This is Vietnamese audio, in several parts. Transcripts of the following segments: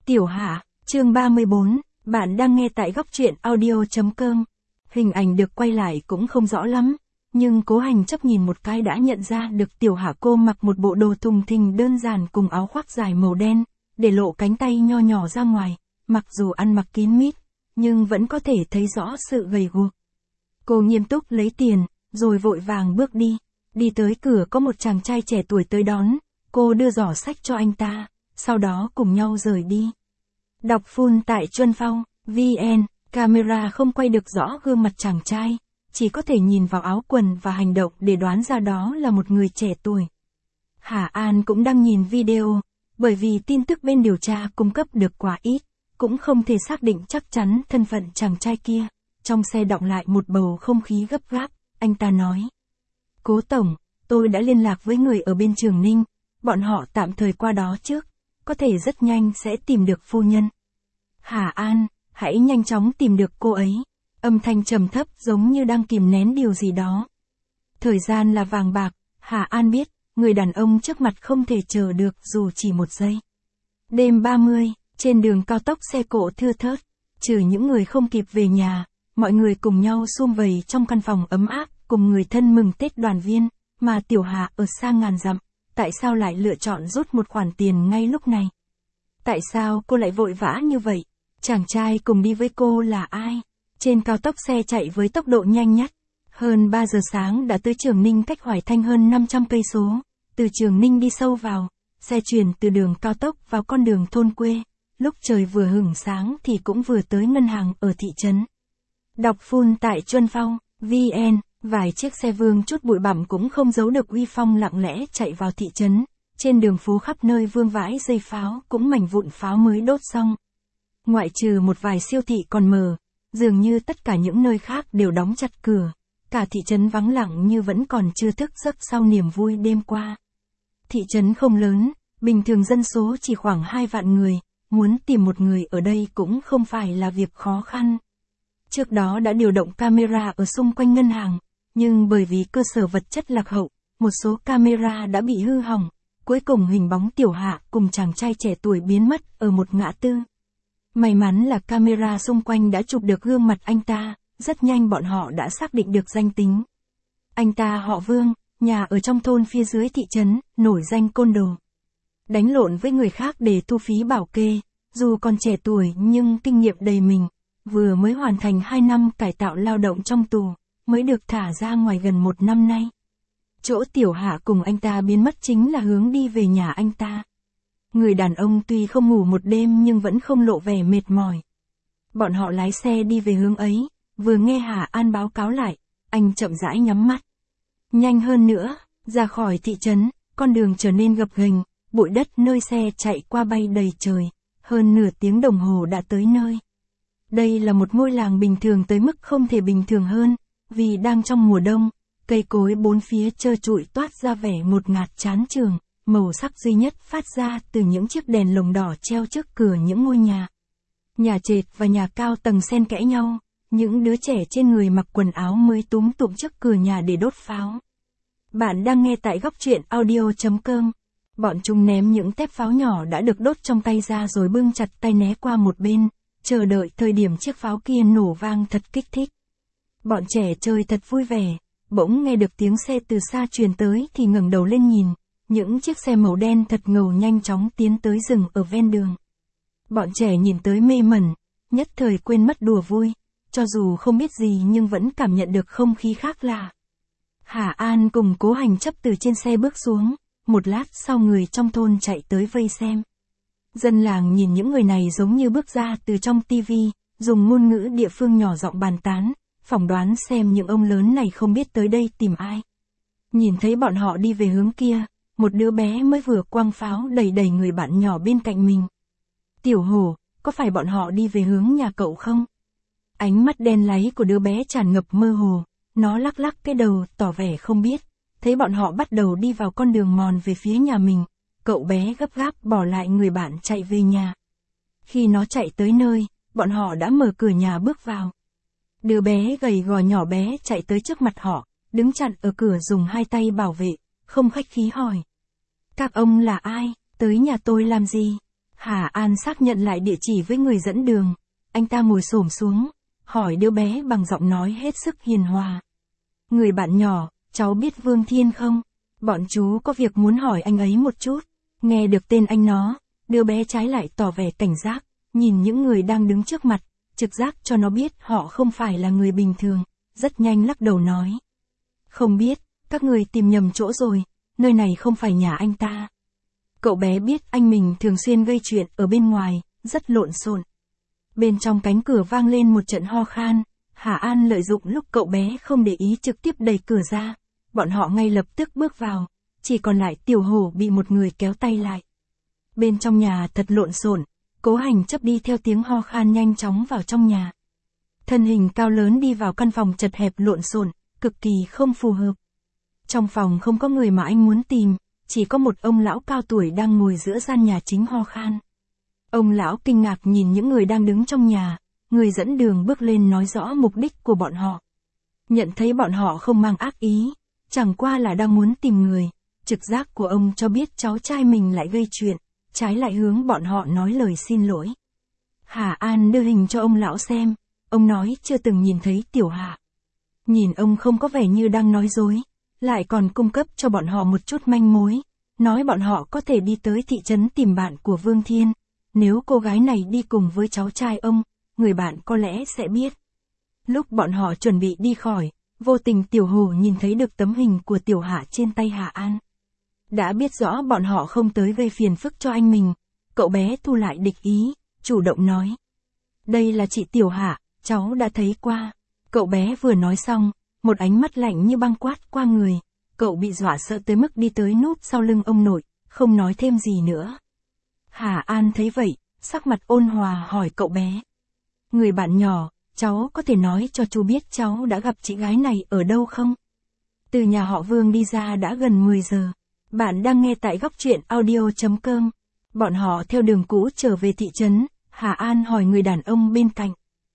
Tiểu Hạ, chương 34, bạn đang nghe tại góc truyện audio.com. Hình ảnh được quay lại cũng không rõ lắm, nhưng Cố Hành chấp nhìn một cái đã nhận ra được Tiểu Hạ cô mặc một bộ đồ thùng thình đơn giản cùng áo khoác dài màu đen, để lộ cánh tay nho nhỏ ra ngoài, mặc dù ăn mặc kín mít, nhưng vẫn có thể thấy rõ sự gầy guộc. Cô nghiêm túc lấy tiền, rồi vội vàng bước đi tới cửa có một chàng trai trẻ tuổi tới đón, cô đưa giỏ sách cho anh ta, sau đó cùng nhau rời đi. Đọc full tại Chuân Phong, VN, camera không quay được rõ gương mặt chàng trai, chỉ có thể nhìn vào áo quần và hành động để đoán ra đó là một người trẻ tuổi. Hà An cũng đang nhìn video, bởi vì tin tức bên điều tra cung cấp được quá ít, cũng không thể xác định chắc chắn thân phận chàng trai kia. Trong xe đọng lại một bầu không khí gấp gáp, anh ta nói. Cố Tổng, tôi đã liên lạc với người ở bên Trường Ninh, bọn họ tạm thời qua đó trước, có thể rất nhanh sẽ tìm được phu nhân. Hà An, hãy nhanh chóng tìm được cô ấy. Âm thanh trầm thấp giống như đang kìm nén điều gì đó. Thời gian là vàng bạc, Hà An biết, người đàn ông trước mặt không thể chờ được dù chỉ một giây. Đêm 30, trên đường cao tốc xe cộ thưa thớt, trừ những người không kịp về nhà, mọi người cùng nhau sum vầy trong căn phòng ấm áp, cùng người thân mừng Tết đoàn viên, mà Tiểu Hạ ở xa ngàn dặm, tại sao lại lựa chọn rút một khoản tiền ngay lúc này? Tại sao cô lại vội vã như vậy? Chàng trai cùng đi với cô là ai? Trên cao tốc xe chạy với tốc độ nhanh nhất. Hơn 3 giờ sáng đã tới Trường Ninh cách Hoài Thanh hơn 500 cây số. Từ Trường Ninh đi sâu vào, xe chuyển từ đường cao tốc vào con đường thôn quê. Lúc trời vừa hửng sáng thì cũng vừa tới ngân hàng ở thị trấn. Đọc full tại Chuân Phong, VN, vài chiếc xe vương chút bụi bặm cũng không giấu được uy phong lặng lẽ chạy vào thị trấn. Trên đường phố khắp nơi vương vãi dây pháo cũng mảnh vụn pháo mới đốt xong. Ngoại trừ một vài siêu thị còn mở, dường như tất cả những nơi khác đều đóng chặt cửa. Cả thị trấn vắng lặng như vẫn còn chưa thức giấc sau niềm vui đêm qua. Thị trấn không lớn, bình thường dân số chỉ khoảng 2 vạn người, muốn tìm một người ở đây cũng không phải là việc khó khăn. Trước đó đã điều động camera ở xung quanh ngân hàng, nhưng bởi vì cơ sở vật chất lạc hậu, một số camera đã bị hư hỏng. Cuối cùng hình bóng Tiểu Hạ cùng chàng trai trẻ tuổi biến mất ở một ngã tư. May mắn là camera xung quanh đã chụp được gương mặt anh ta, rất nhanh bọn họ đã xác định được danh tính. Anh ta họ Vương, nhà ở trong thôn phía dưới thị trấn, nổi danh côn đồ. Đánh lộn với người khác để thu phí bảo kê, dù còn trẻ tuổi nhưng kinh nghiệm đầy mình, vừa mới hoàn thành 2 năm cải tạo lao động trong tù, mới được thả ra ngoài gần 1 năm nay. Chỗ Tiểu Hạ cùng anh ta biến mất chính là hướng đi về nhà anh ta. Người đàn ông tuy không ngủ một đêm nhưng vẫn không lộ vẻ mệt mỏi. Bọn họ lái xe đi về hướng ấy, vừa nghe Hà An báo cáo lại, anh chậm rãi nhắm mắt. Nhanh hơn nữa, ra khỏi thị trấn, con đường trở nên gập ghềnh, bụi đất nơi xe chạy qua bay đầy trời, hơn nửa tiếng đồng hồ đã tới nơi. Đây là một ngôi làng bình thường tới mức không thể bình thường hơn, vì đang trong mùa đông. Cây cối bốn phía trơ trụi toát ra vẻ ngột ngạt chán chường, màu sắc duy nhất phát ra từ những chiếc đèn lồng đỏ treo trước cửa những ngôi nhà. Nhà trệt và nhà cao tầng xen kẽ nhau, những đứa trẻ trên người mặc quần áo mới túm tụm trước cửa nhà để đốt pháo. Bạn đang nghe tại góc truyện audio.com. Bọn chúng ném những tép pháo nhỏ đã được đốt trong tay ra rồi bưng chặt tay né qua một bên, chờ đợi thời điểm chiếc pháo kia nổ vang thật kích thích. Bọn trẻ chơi thật vui vẻ. Bỗng nghe được tiếng xe từ xa truyền tới thì ngẩng đầu lên nhìn, những chiếc xe màu đen thật ngầu nhanh chóng tiến tới dừng ở ven đường. Bọn trẻ nhìn tới mê mẩn, nhất thời quên mất đùa vui, cho dù không biết gì nhưng vẫn cảm nhận được không khí khác lạ. Hà An cùng Cố Hành chấp từ trên xe bước xuống, một lát sau người trong thôn chạy tới vây xem. Dân làng nhìn những người này giống như bước ra từ trong tivi, dùng ngôn ngữ địa phương nhỏ giọng bàn tán. Phỏng đoán xem những ông lớn này không biết tới đây tìm ai. Nhìn thấy bọn họ đi về hướng kia, một đứa bé mới vừa quăng pháo đẩy đẩy người bạn nhỏ bên cạnh mình. Tiểu Hổ, có phải bọn họ đi về hướng nhà cậu không? Ánh mắt đen láy của đứa bé tràn ngập mơ hồ, nó lắc lắc cái đầu tỏ vẻ không biết. Thấy bọn họ bắt đầu đi vào con đường mòn về phía nhà mình, cậu bé gấp gáp bỏ lại người bạn chạy về nhà. Khi nó chạy tới nơi, bọn họ đã mở cửa nhà bước vào. Đứa bé gầy gò nhỏ bé chạy tới trước mặt họ, đứng chặn ở cửa dùng 2 tay bảo vệ, không khách khí hỏi. Các ông là ai, tới nhà tôi làm gì? Hà An xác nhận lại địa chỉ với người dẫn đường. Anh ta ngồi xổm xuống, hỏi đứa bé bằng giọng nói hết sức hiền hòa. Người bạn nhỏ, cháu biết Vương Thiên không? Bọn chú có việc muốn hỏi anh ấy một chút. Nghe được tên anh nó, đứa bé trái lại tỏ vẻ cảnh giác, nhìn những người đang đứng trước mặt, trực giác cho nó biết họ không phải là người bình thường, rất nhanh lắc đầu nói. Không biết, các người tìm nhầm chỗ rồi, nơi này không phải nhà anh ta. Cậu bé biết anh mình thường xuyên gây chuyện ở bên ngoài, rất lộn xộn. Bên trong cánh cửa vang lên một trận ho khan, Hà An lợi dụng lúc cậu bé không để ý trực tiếp đẩy cửa ra, bọn họ ngay lập tức bước vào, chỉ còn lại Tiểu Hổ bị một người kéo tay lại. Bên trong nhà thật lộn xộn, Cố Hành chấp đi theo tiếng ho khan nhanh chóng vào trong nhà. Thân hình cao lớn đi vào căn phòng chật hẹp lộn xộn, cực kỳ không phù hợp. Trong phòng không có người mà anh muốn tìm, chỉ có một ông lão cao tuổi đang ngồi giữa gian nhà chính ho khan. Ông lão kinh ngạc nhìn những người đang đứng trong nhà, người dẫn đường bước lên nói rõ mục đích của bọn họ. Nhận thấy bọn họ không mang ác ý, chẳng qua là đang muốn tìm người, trực giác của ông cho biết cháu trai mình lại gây chuyện, trái lại hướng bọn họ nói lời xin lỗi. Hà An đưa hình cho ông lão xem, ông nói chưa từng nhìn thấy Tiểu Hạ. Nhìn ông không có vẻ như đang nói dối, lại còn cung cấp cho bọn họ một chút manh mối, nói bọn họ có thể đi tới thị trấn tìm bạn của Vương Thiên. Nếu cô gái này đi cùng với cháu trai ông, người bạn có lẽ sẽ biết. Lúc bọn họ chuẩn bị đi khỏi, vô tình Tiểu Hổ nhìn thấy được tấm hình của Tiểu Hạ trên tay Hà An. Đã biết rõ bọn họ không tới gây phiền phức cho anh mình, cậu bé thu lại địch ý, chủ động nói. Đây là chị Tiểu Hạ, cháu đã thấy qua. Cậu bé vừa nói xong, một ánh mắt lạnh như băng quát qua người, cậu bị dọa sợ tới mức đi tới núp sau lưng ông nội, không nói thêm gì nữa. Hà An thấy vậy, sắc mặt ôn hòa hỏi cậu bé. Người bạn nhỏ, cháu có thể nói cho chú biết cháu đã gặp chị gái này ở đâu không? Từ nhà họ Vương đi ra đã gần 10 giờ. Bạn đang nghe tại góc truyện audio.com. Bọn họ theo đường cũ trở về thị trấn, Hà An hỏi người đàn ông bên cạnh.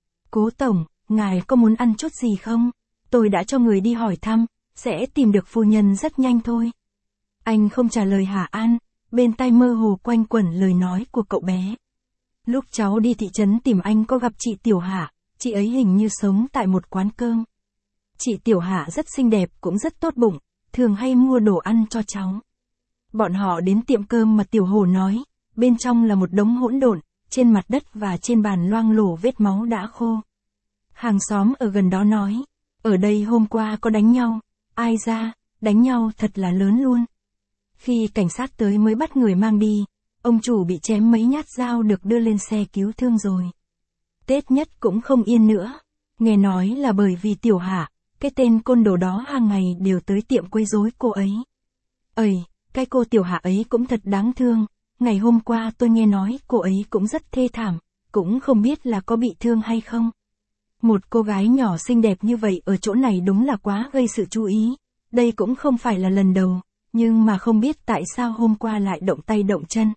Cố tổng, ngài có muốn ăn chút gì không? Tôi đã cho người đi hỏi thăm, sẽ tìm được phu nhân rất nhanh thôi. Anh không trả lời Hà An, bên tai mơ hồ quanh quẩn lời nói của cậu bé. Lúc cháu đi thị trấn tìm anh có gặp chị Tiểu Hạ, chị ấy hình như sống tại một quán cơm. Chị Tiểu Hạ rất xinh đẹp cũng rất tốt bụng, thường hay mua đồ ăn cho cháu. Bọn họ đến tiệm cơm mà Tiểu Hổ nói, bên trong là một đống hỗn độn, trên mặt đất và trên bàn loang lổ vết máu đã khô. Hàng xóm ở gần đó nói, ở đây hôm qua có đánh nhau, ai ra, đánh nhau thật là lớn luôn. Khi cảnh sát tới mới bắt người mang đi, ông chủ bị chém mấy nhát dao được đưa lên xe cứu thương rồi. Tết Nhất cũng không yên nữa, nghe nói là bởi vì Tiểu Hạ, cái tên côn đồ đó hàng ngày đều tới tiệm quấy rối cô ấy. Ây, cái cô Tiểu Hạ ấy cũng thật đáng thương, ngày hôm qua tôi nghe nói cô ấy cũng rất thê thảm, cũng không biết là có bị thương hay không. Một cô gái nhỏ xinh đẹp như vậy ở chỗ này đúng là quá gây sự chú ý, đây cũng không phải là lần đầu, nhưng mà không biết tại sao hôm qua lại động tay động chân.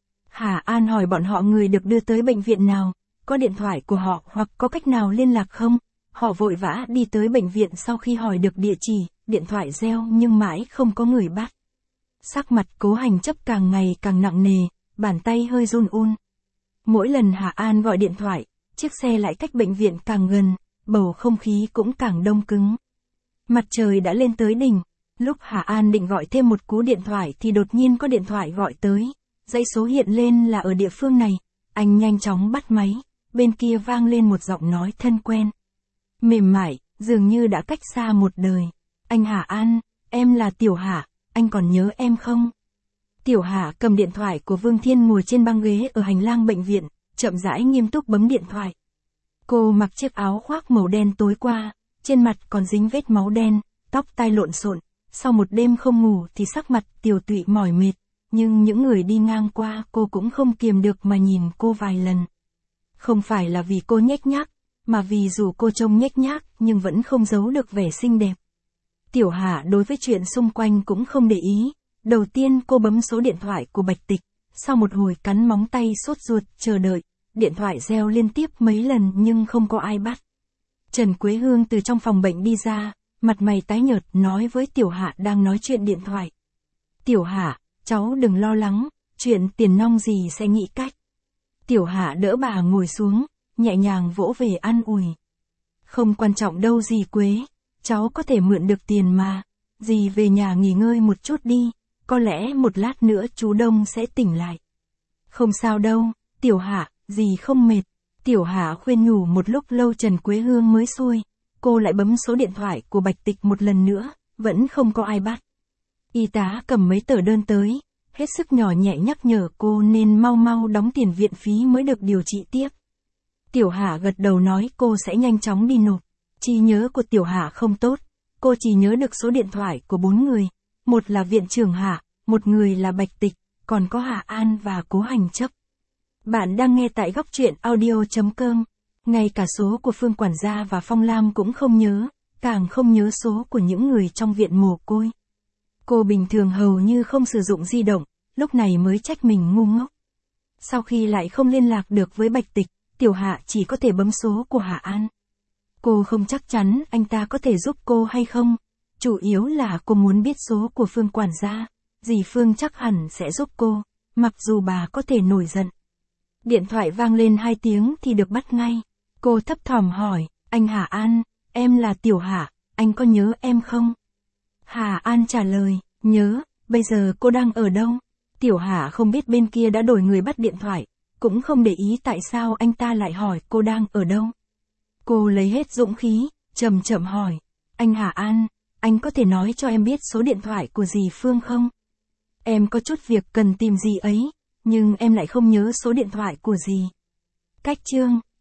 Hà An hỏi bọn họ người được đưa tới bệnh viện nào, có điện thoại của họ hoặc có cách nào liên lạc không? Họ vội vã đi tới bệnh viện sau khi hỏi được địa chỉ, điện thoại reo nhưng mãi không có người bắt. Sắc mặt Cố Hành chấp càng ngày càng nặng nề, bàn tay hơi run run. Mỗi lần Hà An gọi điện thoại, chiếc xe lại cách bệnh viện càng gần, bầu không khí cũng càng đông cứng. Mặt trời đã lên tới đỉnh, lúc Hà An định gọi thêm một cú điện thoại thì đột nhiên có điện thoại gọi tới, dãy số hiện lên là ở địa phương này, anh nhanh chóng bắt máy, bên kia vang lên một giọng nói thân quen. Mềm mại, dường như đã cách xa một đời. Anh Hà An, em là Tiểu Hạ, anh còn nhớ em không? Tiểu Hạ cầm điện thoại của Vương Thiên ngồi trên băng ghế ở hành lang bệnh viện, chậm rãi nghiêm túc bấm điện thoại. Cô mặc chiếc áo khoác màu đen tối qua, trên mặt còn dính vết máu đen, tóc tai lộn xộn, sau một đêm không ngủ thì sắc mặt tiều tụy mỏi mệt, nhưng những người đi ngang qua cô cũng không kiềm được mà nhìn cô vài lần. Không phải là vì cô nhếch nhác, mà vì dù cô trông nhếch nhác nhưng vẫn không giấu được vẻ xinh đẹp. Tiểu Hạ đối với chuyện xung quanh cũng không để ý, đầu tiên cô bấm số điện thoại của Bạch Tịch, sau một hồi cắn móng tay sốt ruột chờ đợi, điện thoại reo liên tiếp mấy lần nhưng không có ai bắt. Trần Quế Hương từ trong phòng bệnh đi ra, mặt mày tái nhợt nói với Tiểu Hạ đang nói chuyện điện thoại. Tiểu Hạ, cháu đừng lo lắng, chuyện tiền nong gì sẽ nghĩ cách. Tiểu Hạ đỡ bà ngồi xuống, nhẹ nhàng vỗ về an ủi. Không quan trọng đâu dì Quế, cháu có thể mượn được tiền mà. Dì về nhà nghỉ ngơi một chút đi, có lẽ một lát nữa chú Đông sẽ tỉnh lại. Không sao đâu, Tiểu Hạ, dì không mệt. Tiểu Hạ khuyên nhủ một lúc lâu Trần Quế Hương mới xuôi. Cô lại bấm số điện thoại của Bạch Tịch một lần nữa, vẫn không có ai bắt. Y tá cầm mấy tờ đơn tới, hết sức nhỏ nhẹ nhắc nhở cô nên mau mau đóng tiền viện phí mới được điều trị tiếp. Tiểu Hạ gật đầu nói cô sẽ nhanh chóng đi nộp. Trí nhớ của Tiểu Hạ không tốt, cô chỉ nhớ được số điện thoại của 4 người. Một là viện trưởng Hạ, một người là Bạch Tịch, còn có Hạ An và Cố Hành Chấp. Bạn đang nghe tại góc truyện audio.com. Ngay cả số của Phương quản gia và Phong Lam cũng không nhớ, càng không nhớ số của những người trong viện mồ côi. Cô bình thường hầu như không sử dụng di động, lúc này mới trách mình ngu ngốc. Sau khi lại không liên lạc được với Bạch Tịch, Tiểu Hạ chỉ có thể bấm số của Hạ An. Cô không chắc chắn anh ta có thể giúp cô hay không, chủ yếu là cô muốn biết số của Phương quản gia, dì Phương chắc hẳn sẽ giúp cô, mặc dù bà có thể nổi giận. Điện thoại vang lên 2 tiếng thì được bắt ngay. Cô thấp thỏm hỏi, anh Hà An, em là Tiểu Hạ, anh có nhớ em không? Hà An trả lời, nhớ, bây giờ cô đang ở đâu? Tiểu Hạ không biết bên kia đã đổi người bắt điện thoại, cũng không để ý tại sao anh ta lại hỏi cô đang ở đâu. Cô lấy hết dũng khí, chậm chậm hỏi, anh Hà An, anh có thể nói cho em biết số điện thoại của dì Phương không? Em có chút việc cần tìm dì ấy, nhưng em lại không nhớ số điện thoại của dì. Cách chương